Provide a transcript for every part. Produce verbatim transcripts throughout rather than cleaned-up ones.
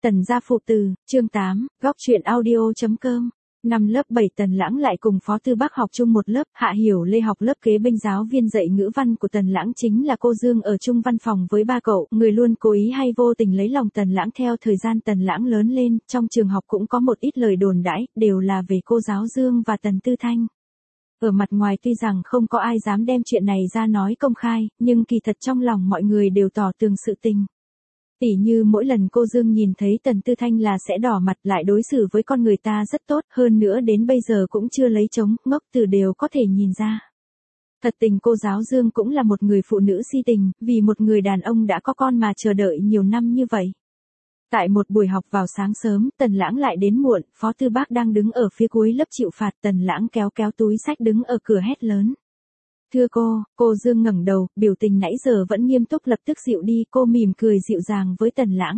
Tần gia phụ từ, chương tám, góc truyện audio.com. Năm lớp bảy Tần Lãng lại cùng Phó Tư Bác học chung một lớp, Hạ Hiểu Lê học lớp kế bên, giáo viên dạy ngữ văn của Tần Lãng chính là cô Dương ở chung văn phòng với ba cậu, người luôn cố ý hay vô tình lấy lòng Tần Lãng. Theo thời gian Tần Lãng lớn lên, trong trường học cũng có một ít lời đồn đãi, đều là về cô giáo Dương và Tần Tư Thanh. Ở mặt ngoài tuy rằng không có ai dám đem chuyện này ra nói công khai, nhưng kỳ thật trong lòng mọi người đều tỏ tường sự tình. Tỉ như mỗi lần cô Dương nhìn thấy Tần Tư Thanh là sẽ đỏ mặt, lại đối xử với con người ta rất tốt, hơn nữa đến bây giờ cũng chưa lấy chồng, ngốc từ đều có thể nhìn ra. Thật tình cô giáo Dương cũng là một người phụ nữ si tình, vì một người đàn ông đã có con mà chờ đợi nhiều năm như vậy. Tại một buổi học vào sáng sớm, Tần Lãng lại đến muộn, Phó Tư Bác đang đứng ở phía cuối lớp chịu phạt, Tần Lãng kéo kéo túi xách đứng ở cửa hét lớn. Thưa cô, cô Dương ngẩng đầu, biểu tình nãy giờ vẫn nghiêm túc lập tức dịu đi, cô mỉm cười dịu dàng với Tần Lãng.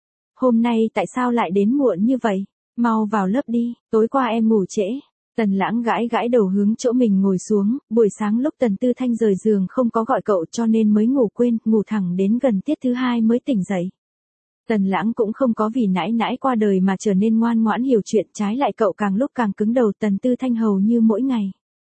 Hôm nay tại sao lại đến muộn như vậy? Mau vào lớp đi, tối qua em ngủ trễ. Tần Lãng gãi gãi đầu hướng chỗ mình ngồi xuống, buổi sáng lúc Tần Tư Thanh rời giường không có gọi cậu cho nên mới ngủ quên, ngủ thẳng đến gần tiết thứ hai mới tỉnh dậy. Tần Lãng cũng không có vì nãi nãi qua đời mà trở nên ngoan ngoãn hiểu chuyện, trái lại cậu càng lúc càng cứng đầu. Tần Tư Thanh hầu như mỗi ngày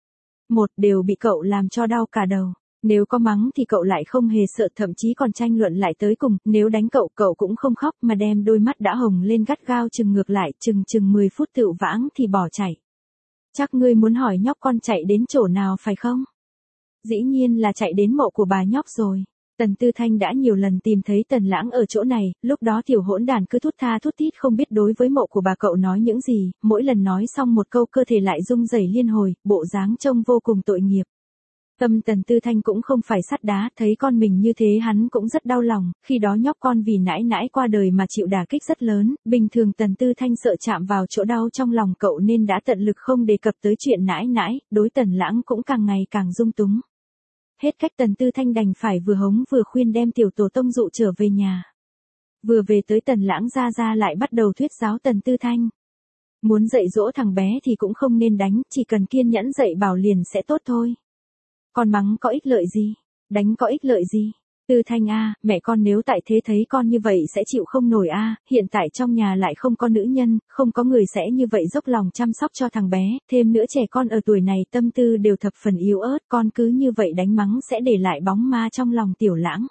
một đều bị cậu làm cho đau cả đầu. Nếu có mắng thì cậu lại không hề sợ, thậm chí còn tranh luận lại tới cùng, nếu đánh cậu, cậu cũng không khóc mà đem đôi mắt đã hồng lên gắt gao chừng ngược lại, chừng chừng mười phút tựu vãng thì bỏ chạy. Chắc ngươi muốn hỏi nhóc con chạy đến chỗ nào phải không? Dĩ nhiên là chạy đến mộ của bà nhóc rồi. Tần Tư Thanh đã nhiều lần tìm thấy Tần Lãng ở chỗ này, lúc đó tiểu hỗn đàn cứ thút tha thút thít không biết đối với mộ của bà cậu nói những gì, mỗi lần nói xong một câu cơ thể lại rung rẩy liên hồi, bộ dáng trông vô cùng tội nghiệp. Tâm Tần Tư Thanh cũng không phải sắt đá, thấy con mình như thế hắn cũng rất đau lòng, khi đó nhóc con vì nãi nãi qua đời mà chịu đả kích rất lớn, bình thường Tần Tư Thanh sợ chạm vào chỗ đau trong lòng cậu nên đã tận lực không đề cập tới chuyện nãi nãi, đối Tần Lãng cũng càng ngày càng dung túng. Hết cách Tần Tư Thanh đành phải vừa hống vừa khuyên đem tiểu tổ tông dụ trở về nhà. Vừa về tới Tần Lãng ra ra lại bắt đầu thuyết giáo Tần Tư Thanh. Muốn dạy dỗ thằng bé thì cũng không nên đánh, chỉ cần kiên nhẫn dạy bảo liền sẽ tốt thôi. Con mắng có ích lợi gì? Đánh có ích lợi gì? Tư Thanh a, mẹ con nếu tại thế thấy con như vậy sẽ chịu không nổi a, hiện tại trong nhà lại không có nữ nhân, không có người sẽ như vậy dốc lòng chăm sóc cho thằng bé, thêm nữa trẻ con ở tuổi này tâm tư đều thập phần yếu ớt, con cứ như vậy đánh mắng sẽ để lại bóng ma trong lòng Tiểu Lãng.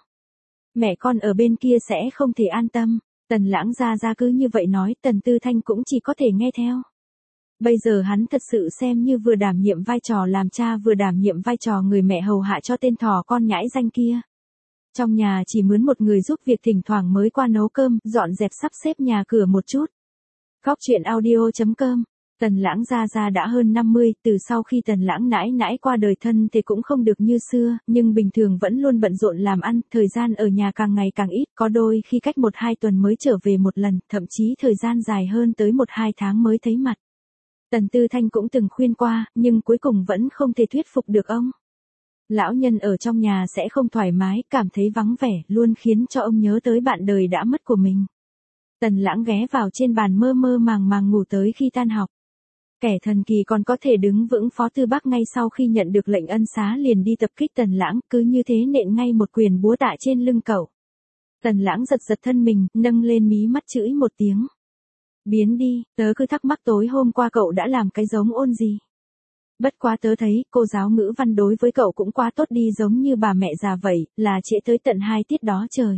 Mẹ con ở bên kia sẽ không thể an tâm. Tần Lãng ra ra cứ như vậy nói, Tần Tư Thanh cũng chỉ có thể nghe theo. Bây giờ hắn thật sự xem như vừa đảm nhiệm vai trò làm cha vừa đảm nhiệm vai trò người mẹ hầu hạ cho tên thỏ con nhãi danh kia. Trong nhà chỉ mướn một người giúp việc, thỉnh thoảng mới qua nấu cơm, dọn dẹp sắp xếp nhà cửa một chút. Góc truyện audio.com. Tần Lãng gia gia đã hơn năm mươi, từ sau khi Tần Lãng nãi nãi qua đời thân thì cũng không được như xưa, nhưng bình thường vẫn luôn bận rộn làm ăn, thời gian ở nhà càng ngày càng ít, có đôi khi cách một hai tuần mới trở về một lần, thậm chí thời gian dài hơn tới một hai tháng mới thấy mặt. Tần Tư Thanh cũng từng khuyên qua, nhưng cuối cùng vẫn không thể thuyết phục được ông. Lão nhân ở trong nhà sẽ không thoải mái, cảm thấy vắng vẻ, luôn khiến cho ông nhớ tới bạn đời đã mất của mình. Tần Lãng ghé vào trên bàn mơ mơ màng màng ngủ tới khi tan học. Kẻ thần kỳ còn có thể đứng vững, Phó Tư Bác ngay sau khi nhận được lệnh ân xá liền đi tập kích Tần Lãng, cứ như thế nện ngay một quyền búa tạ trên lưng cậu. Tần Lãng giật giật thân mình, nâng lên mí mắt chửi một tiếng. Biến đi, tớ cứ thắc mắc tối hôm qua cậu đã làm cái giống ôn gì. Bất quá tớ thấy, cô giáo ngữ văn đối với cậu cũng quá tốt đi, giống như bà mẹ già vậy, là trễ tới tận hai tiết đó trời.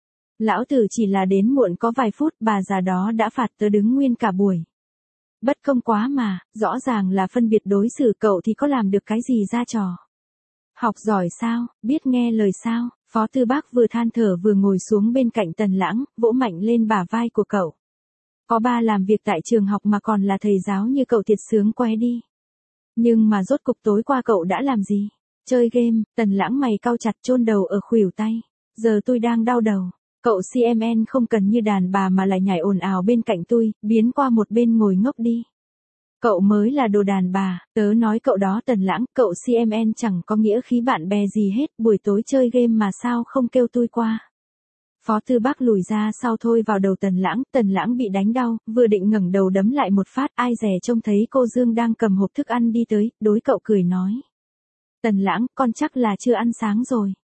Lão tử chỉ là đến muộn có vài phút, bà già đó đã phạt tớ đứng nguyên cả buổi. Bất công quá mà, rõ ràng là phân biệt đối xử, cậu thì có làm được cái gì ra trò. Học giỏi sao, biết nghe lời sao? Phó Tư Bác vừa than thở vừa ngồi xuống bên cạnh Tần Lãng, vỗ mạnh lên bả vai của cậu. Có ba làm việc tại trường học mà còn là thầy giáo như cậu thiệt sướng que đi. Nhưng mà rốt cục tối qua cậu đã làm gì? Chơi game. Tần Lãng mày cau chặt, chôn đầu ở khuỷu tay. Giờ tôi đang đau đầu. Cậu xê em en không cần như đàn bà mà lại nhảy ồn ào bên cạnh tôi, biến qua một bên ngồi ngốc đi. Cậu mới là đồ đàn bà, tớ nói cậu đó Tần Lãng, cậu xê em en chẳng có nghĩa khí bạn bè gì hết, buổi tối chơi game mà sao không kêu tôi qua. Phó Tư Bác lùi ra sau thôi vào đầu Tần Lãng, Tần Lãng bị đánh đau, vừa định ngẩng đầu đấm lại một phát, ai dè trông thấy cô Dương đang cầm hộp thức ăn đi tới, đối cậu cười nói. Tần Lãng, con chắc là chưa ăn sáng rồi.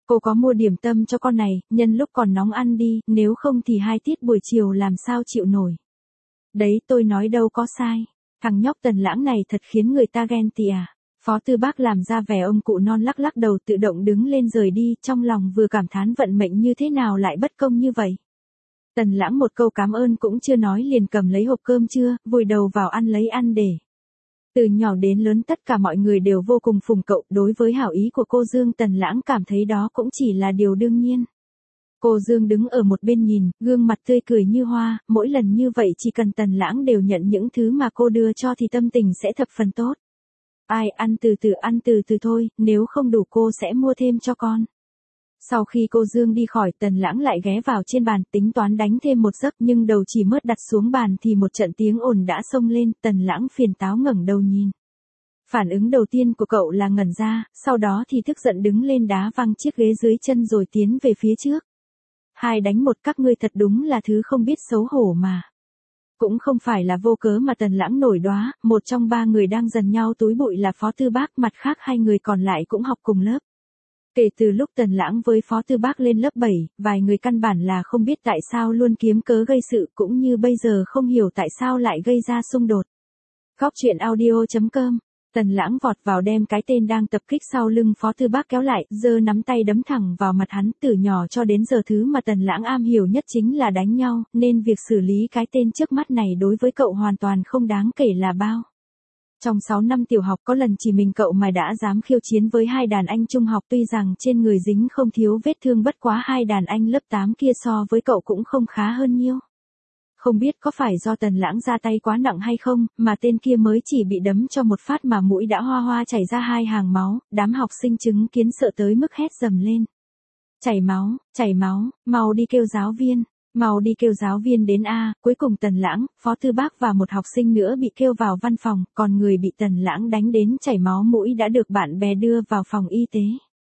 Cô có mua điểm tâm cho con này, nhân lúc còn nóng ăn đi, nếu không thì hai tiết buổi chiều làm sao chịu nổi. Đấy tôi nói đâu có sai, thằng nhóc Tần Lãng này thật khiến người ta ghen tị à. Phó Tư Bác làm ra vẻ ông cụ non lắc lắc đầu tự động đứng lên rời đi, trong lòng vừa cảm thán vận mệnh như thế nào lại bất công như vậy. Tần Lãng một câu cảm ơn cũng chưa nói liền cầm lấy hộp cơm trưa, vùi đầu vào ăn lấy ăn để. Từ nhỏ đến lớn tất cả mọi người đều vô cùng phùng cậu, đối với hảo ý của cô Dương Tần Lãng cảm thấy đó cũng chỉ là điều đương nhiên. Cô Dương đứng ở một bên nhìn, gương mặt tươi cười như hoa, mỗi lần như vậy chỉ cần Tần Lãng đều nhận những thứ mà cô đưa cho thì tâm tình sẽ thập phần tốt. Ai ăn từ từ ăn từ từ thôi, nếu không đủ cô sẽ mua thêm cho con. Sau khi cô Dương đi khỏi, Tần Lãng lại ghé vào trên bàn tính toán đánh thêm một giấc nhưng đầu chỉ mớt đặt xuống bàn thì một trận tiếng ồn đã xông lên, Tần Lãng phiền táo ngẩng đầu nhìn. Phản ứng đầu tiên của cậu là ngẩn ra, sau đó thì tức giận đứng lên đá văng chiếc ghế dưới chân rồi tiến về phía trước. Hai đánh một, các ngươi thật đúng là thứ không biết xấu hổ mà. Cũng không phải là vô cớ mà Tần Lãng nổi đoá, một trong ba người đang dần nhau túi bụi là Phó Tư Bác, mặt khác hai người còn lại cũng học cùng lớp. Kể từ lúc Tần Lãng với Phó Tư Bác lên lớp bảy, vài người căn bản là không biết tại sao luôn kiếm cớ gây sự, cũng như bây giờ không hiểu tại sao lại gây ra xung đột. Góc truyện audio chấm com. Tần Lãng vọt vào đem cái tên đang tập kích sau lưng Phó Tư Bác kéo lại, giơ nắm tay đấm thẳng vào mặt hắn. Từ nhỏ cho đến giờ thứ mà Tần Lãng am hiểu nhất chính là đánh nhau, nên việc xử lý cái tên trước mắt này đối với cậu hoàn toàn không đáng kể là bao. Trong sáu năm tiểu học có lần chỉ mình cậu mà đã dám khiêu chiến với hai đàn anh trung học, tuy rằng trên người dính không thiếu vết thương, bất quá hai đàn anh lớp tám kia so với cậu cũng không khá hơn nhiêu. Không biết có phải do Tần Lãng ra tay quá nặng hay không, mà tên kia mới chỉ bị đấm cho một phát mà mũi đã hoa hoa chảy ra hai hàng máu, đám học sinh chứng kiến sợ tới mức hét dầm lên. Chảy máu, chảy máu, mau đi kêu giáo viên, mau đi kêu giáo viên đến a. Cuối cùng Tần Lãng, Phó Tư Bác và một học sinh nữa bị kêu vào văn phòng, còn người bị Tần Lãng đánh đến chảy máu mũi đã được bạn bè đưa vào phòng y tế.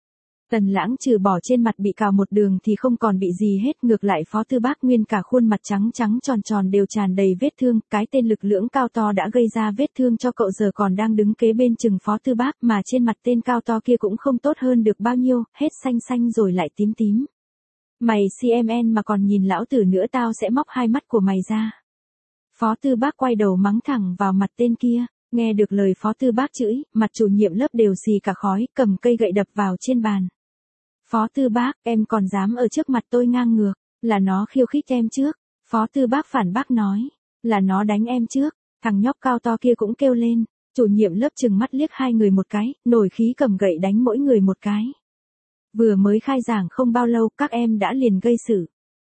Tần Lãng trừ bỏ trên mặt bị cào một đường thì không còn bị gì hết, ngược lại Phó Tư Bác nguyên cả khuôn mặt trắng trắng tròn tròn đều tràn đầy vết thương, cái tên lực lưỡng cao to đã gây ra vết thương cho cậu giờ còn đang đứng kế bên chừng Phó Tư Bác, mà trên mặt tên cao to kia cũng không tốt hơn được bao nhiêu, hết xanh xanh rồi lại tím tím. Mày xê em en mà còn nhìn lão tử nữa tao sẽ móc hai mắt của mày ra. Phó Tư Bác quay đầu mắng thẳng vào mặt tên kia, nghe được lời Phó Tư Bác chửi, mặt chủ nhiệm lớp đều xì cả khói, cầm cây gậy đập vào trên bàn. Phó Tư Bác, em còn dám ở trước mặt tôi ngang ngược, là nó khiêu khích em trước. Phó Tư Bác phản bác nói, là nó đánh em trước. Thằng nhóc cao to kia cũng kêu lên, chủ nhiệm lớp trừng mắt liếc hai người một cái, nổi khí cầm gậy đánh mỗi người một cái. Vừa mới khai giảng không bao lâu các em đã liền gây sự.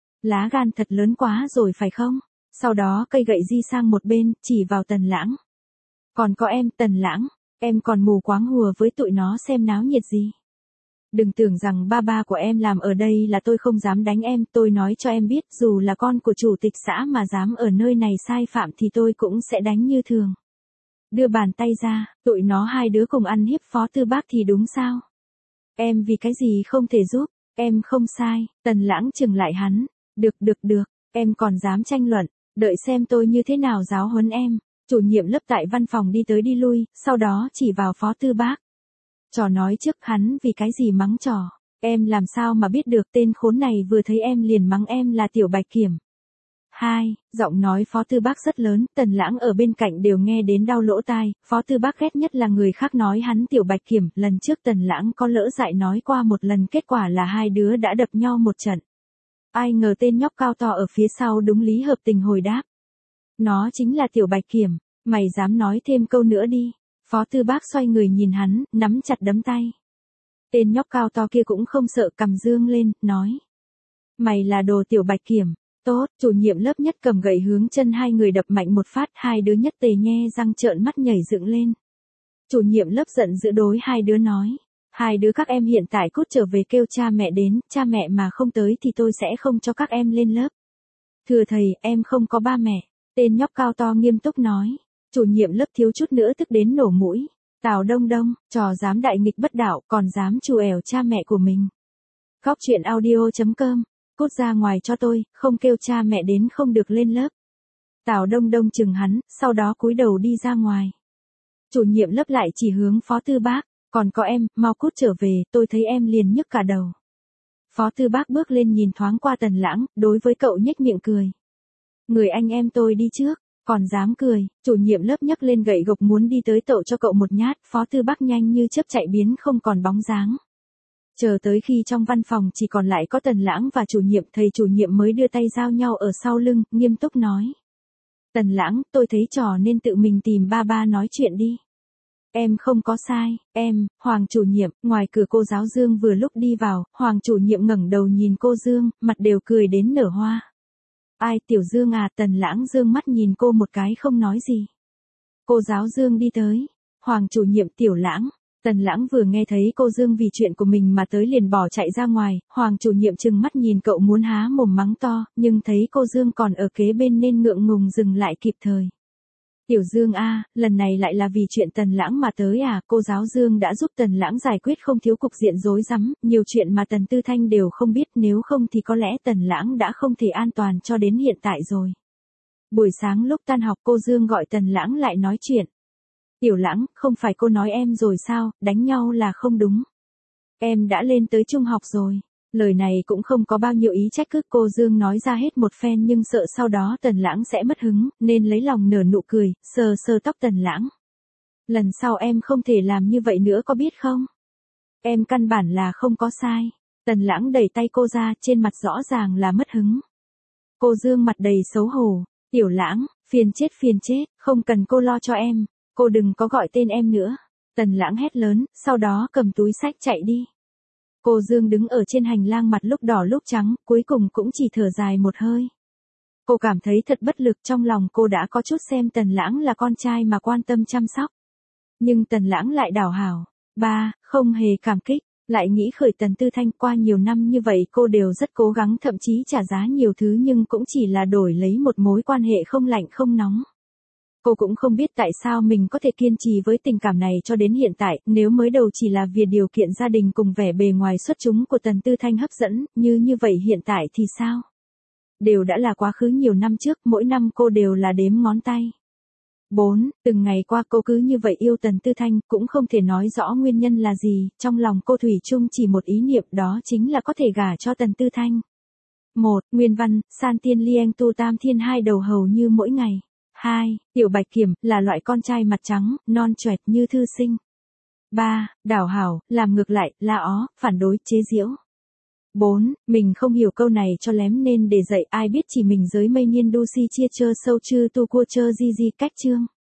Lá gan thật lớn quá rồi phải không? Sau đó cây gậy di sang một bên, chỉ vào Tần Lãng. Còn có em, Tần Lãng, em còn mù quáng hùa với tụi nó xem náo nhiệt gì. Đừng tưởng rằng ba ba của em làm ở đây là tôi không dám đánh em, tôi nói cho em biết dù là con của chủ tịch xã mà dám ở nơi này sai phạm thì tôi cũng sẽ đánh như thường. Đưa bàn tay ra, tụi nó hai đứa cùng ăn hiếp Phó Tư Bác thì đúng sao? Em vì cái gì không thể giúp, em không sai. Tần Lãng chừng lại hắn, được được được, em còn dám tranh luận, đợi xem tôi như thế nào giáo huấn em. Chủ nhiệm lớp tại văn phòng đi tới đi lui, sau đó chỉ vào Phó Tư Bác. Trò nói trước hắn vì cái gì mắng trò, em làm sao mà biết được, tên khốn này vừa thấy em liền mắng em là tiểu bạch kiểm. Hai, giọng nói Phó Tư Bác rất lớn, Tần Lãng ở bên cạnh đều nghe đến đau lỗ tai, Phó Tư Bác ghét nhất là người khác nói hắn tiểu bạch kiểm, lần trước Tần Lãng có lỡ dại nói qua một lần, kết quả là hai đứa đã đập nhau một trận. Ai ngờ tên nhóc cao to ở phía sau đúng lý hợp tình hồi đáp. Nó chính là tiểu bạch kiểm, mày dám nói thêm câu nữa đi. Phó Tư Bác xoay người nhìn hắn, nắm chặt đấm tay. Tên nhóc cao to kia cũng không sợ, cầm dương lên, nói. Mày là đồ tiểu bạch kiểm. Tốt, chủ nhiệm lớp nhất cầm gậy hướng chân hai người đập mạnh một phát, hai đứa nhất tề nhe răng trợn mắt nhảy dựng lên. Chủ nhiệm lớp giận dữ đối hai đứa nói. Hai đứa các em hiện tại cút trở về kêu cha mẹ đến, cha mẹ mà không tới thì tôi sẽ không cho các em lên lớp. Thưa thầy, em không có ba mẹ. Tên nhóc cao to nghiêm túc nói. Chủ nhiệm lớp thiếu chút nữa tức đến nổ mũi. Tào Đông Đông, trò dám đại nghịch bất đạo, còn dám trù ẻo cha mẹ của mình. Góc truyện audio chấm com. Cút ra ngoài cho tôi, không kêu cha mẹ đến không được lên lớp. Tào Đông Đông chừng hắn, sau đó cúi đầu đi ra ngoài. Chủ nhiệm lớp lại chỉ hướng Phó Tư Bác, còn có em, mau cút trở về, tôi thấy em liền nhức cả đầu. Phó Tư Bác bước lên nhìn thoáng qua Tần Lãng, đối với cậu nhếch miệng cười. Người anh em tôi đi trước, còn dám cười, chủ nhiệm lớp nhấc lên gậy gộc muốn đi tới tậu cho cậu một nhát, Phó Tư Bác nhanh như chớp chạy biến không còn bóng dáng. Chờ tới khi trong văn phòng chỉ còn lại có Tần Lãng và chủ nhiệm, thầy chủ nhiệm mới đưa tay giao nhau ở sau lưng, nghiêm túc nói. Tần Lãng, tôi thấy trò nên tự mình tìm ba ba nói chuyện đi. Em không có sai, em, Hoàng chủ nhiệm, ngoài cửa cô giáo Dương vừa lúc đi vào, Hoàng chủ nhiệm ngẩng đầu nhìn cô Dương, mặt đều cười đến nở hoa. Ai tiểu Dương à, Tần Lãng dương mắt nhìn cô một cái không nói gì. Cô giáo Dương đi tới, Hoàng chủ nhiệm tiểu Lãng. Tần Lãng vừa nghe thấy cô Dương vì chuyện của mình mà tới liền bỏ chạy ra ngoài, Hoàng chủ nhiệm trừng mắt nhìn cậu muốn há mồm mắng to, nhưng thấy cô Dương còn ở kế bên nên ngượng ngùng dừng lại kịp thời. Tiểu Dương a, lần này lại là vì chuyện Tần Lãng mà tới à, cô giáo Dương đã giúp Tần Lãng giải quyết không thiếu cục diện rối rắm, nhiều chuyện mà Tần Tư Thanh đều không biết, nếu không thì có lẽ Tần Lãng đã không thể an toàn cho đến hiện tại rồi. Buổi sáng lúc tan học cô Dương gọi Tần Lãng lại nói chuyện. Tiểu Lãng, không phải cô nói em rồi sao, đánh nhau là không đúng. Em đã lên tới trung học rồi. Lời này cũng không có bao nhiêu ý trách cứ, cô Dương nói ra hết một phen nhưng sợ sau đó Tần Lãng sẽ mất hứng, nên lấy lòng nở nụ cười, sờ sờ tóc Tần Lãng. Lần sau em không thể làm như vậy nữa có biết không? Em căn bản là không có sai. Tần Lãng đẩy tay cô ra, trên mặt rõ ràng là mất hứng. Cô Dương mặt đầy xấu hổ. Tiểu Lãng, phiền chết phiền chết, không cần cô lo cho em. Cô đừng có gọi tên em nữa. Tần Lãng hét lớn, sau đó cầm túi xách chạy đi. Cô Dương đứng ở trên hành lang mặt lúc đỏ lúc trắng, cuối cùng cũng chỉ thở dài một hơi. Cô cảm thấy thật bất lực, trong lòng cô đã có chút xem Tần Lãng là con trai mà quan tâm chăm sóc. Nhưng Tần Lãng lại đảo hảo. Ba, không hề cảm kích, lại nghĩ khởi Tần Tư Thanh, qua nhiều năm như vậy cô đều rất cố gắng, thậm chí trả giá nhiều thứ nhưng cũng chỉ là đổi lấy một mối quan hệ không lạnh không nóng. Cô cũng không biết tại sao mình có thể kiên trì với tình cảm này cho đến hiện tại, nếu mới đầu chỉ là vì điều kiện gia đình cùng vẻ bề ngoài xuất chúng của Tần Tư Thanh hấp dẫn, như như vậy hiện tại thì sao? Đều đã là quá khứ nhiều năm trước, mỗi năm cô đều là đếm ngón tay. bốn. Từng ngày qua cô cứ như vậy yêu Tần Tư Thanh, cũng không thể nói rõ nguyên nhân là gì, trong lòng cô thủy chung chỉ một ý niệm, đó chính là có thể gả cho Tần Tư Thanh. một. Nguyên văn, San Tiên Lieng Tu Tam Thiên hai đầu hầu như mỗi ngày. hai. Tiểu Bạch Kiểm, là loại con trai mặt trắng, non choẹt như thư sinh. ba. Đảo hảo, làm ngược lại, la ó, phản đối, chế giễu. bốn. Mình không hiểu câu này cho lém nên để dạy, ai biết chỉ mình giới mây nhiên đu si chia chơ sâu chư tu cua chơ di di cách chương.